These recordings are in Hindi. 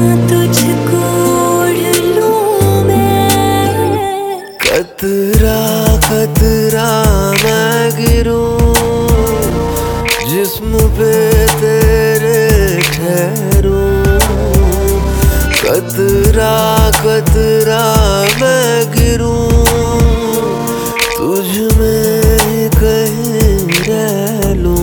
तुझको ओढ़ लूं मैं। कतरा कतरा मैं गिरूं, जिस्म पे तेरे ठहरूं। कतरा कतरा मैं गिरूं, तुझ में ही कहीं रह लूं।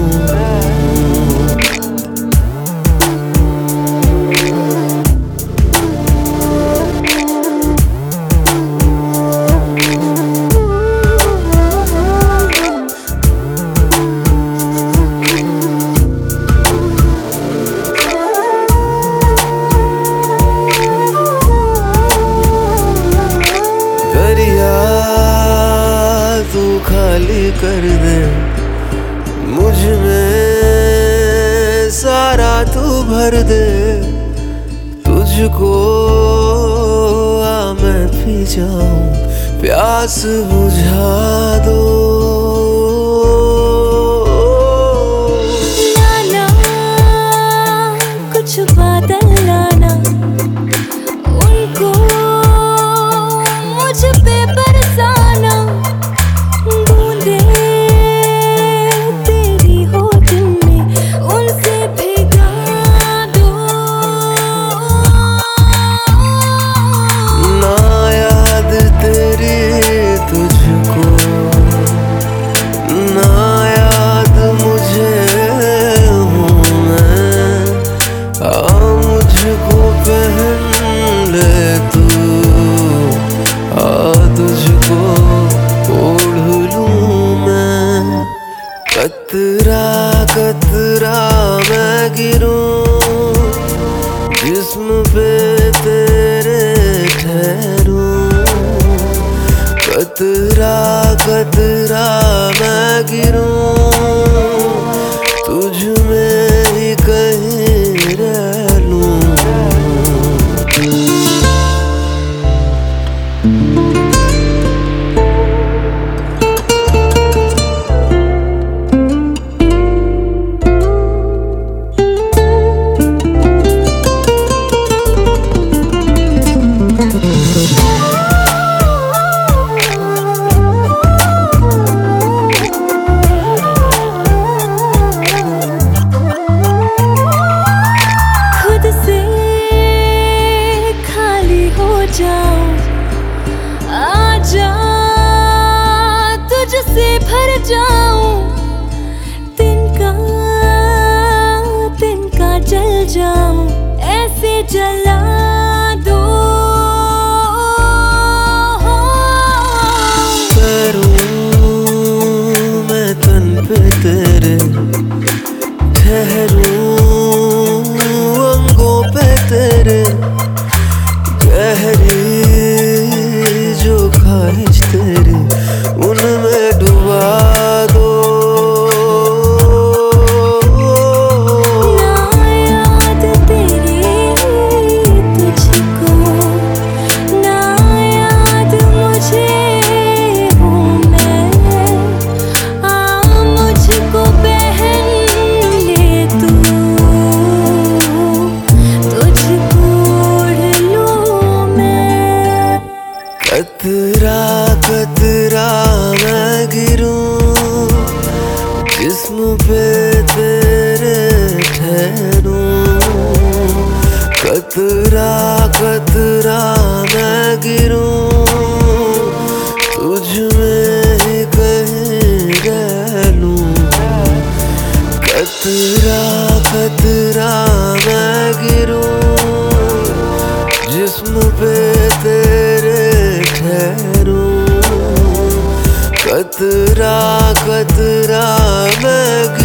दरिया तू खाली कर दे, मुझ में सारा तू भर दे। तुझको आ मैं पी जाऊं, प्यास बुझा दो। लाना कुछ बादल लाना, उनको मुझ पे बरसाना। बूंदे तेरी हो दिल में, उनसे भिगा दो। ना याद तेरी तुझको, ना याद मुझे हूँ मैं। आ मुझको पहन ले तू, आ तुझको ओढ़ लूं मैं। कतरा कतरा मैं गिरूं, जिस्म पे तेरे ठहरूं। कतरा कतरा मैं गिरूं, तुझ में ही कहीं रह लूं। आजा तुझसे भर जाऊं, तिनका तिनका जल जाऊं, ऐसे जला दो। करूं मैं तन पे तेरे, ठहरूं अंगों पे तेरे। गहरी जो ख्वाहिश तेरी, उनमें डुबा दो। ना याद तेरी तुझको, ना याद मुझे हूँ मैं। आ मुझको पहन ले तू, तुझको ओढ़ लूं मैं। कतरा कतरा मैं गिरूं, जिस्म पे तेरे ठहरूं। कतरा कतरा मैं गिरूं, तुझ में ही कहीं रह लूं। कतरा कतरा मैं गिरूं, जिस्म पे तेरे ठहरूं। कतरा कतरा मैं